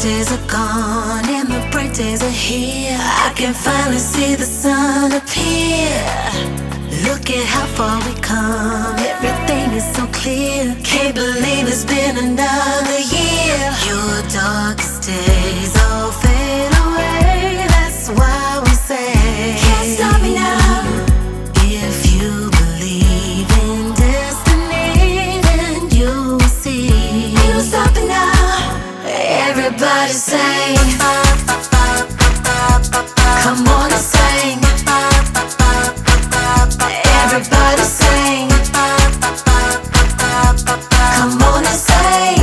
days are gone and the bright days are here. I can finally see the sun appear. Look at how far we come, everything is so clear. Can't believe it's been another year. Your darkest days all fade away. That's why we say, can't stop me now. If you believe in destiny, then you will see. You don't stop it now. Everybody sing. Come on and sing. Everybody sing. Come on and sing.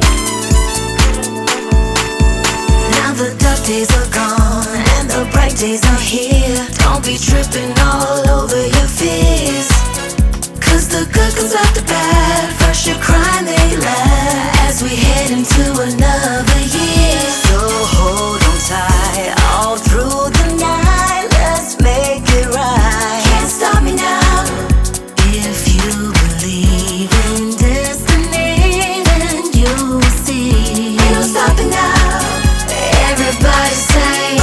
Now the dark days are gone and the bright days are here. Don't be tripping all over your fears, 'cause the good comes after bad. First you cry and then you laugh as we head into another year. So hold on tight all through the night. Let's make it right. Can't stop me now. If you believe in destiny, then you will see. You don't stop it now. Everybody sing.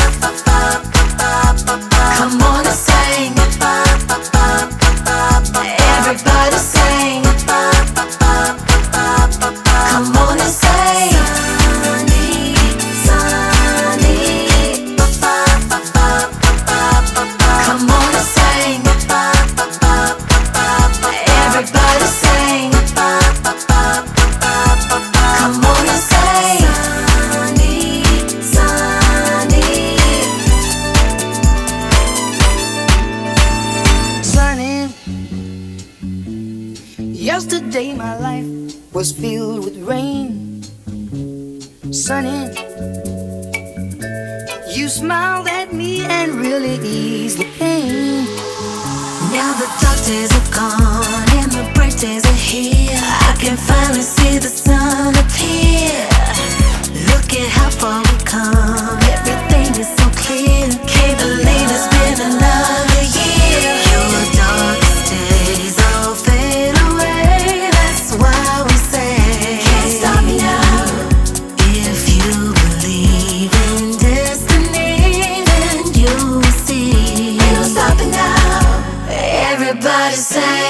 Come on and sing. Everybody sing. Come on and sing. Sunny, sunny. Come on and sing. Everybody sing. Come on and sing. Sunny, sunny. Sunny. Yesterday my life was filled with rain. Sunny, you smiled at me and really eased the pain. Now the dark days are gone and the bright days are here. I can finally see the sun appear. Look at how far we come, everything is so clear. Can't believe it's been another year. Your darkest days all fade away. That's why we say, can't stop me now. If you believe in destiny, then you will see. You don't stop it now. Everybody say.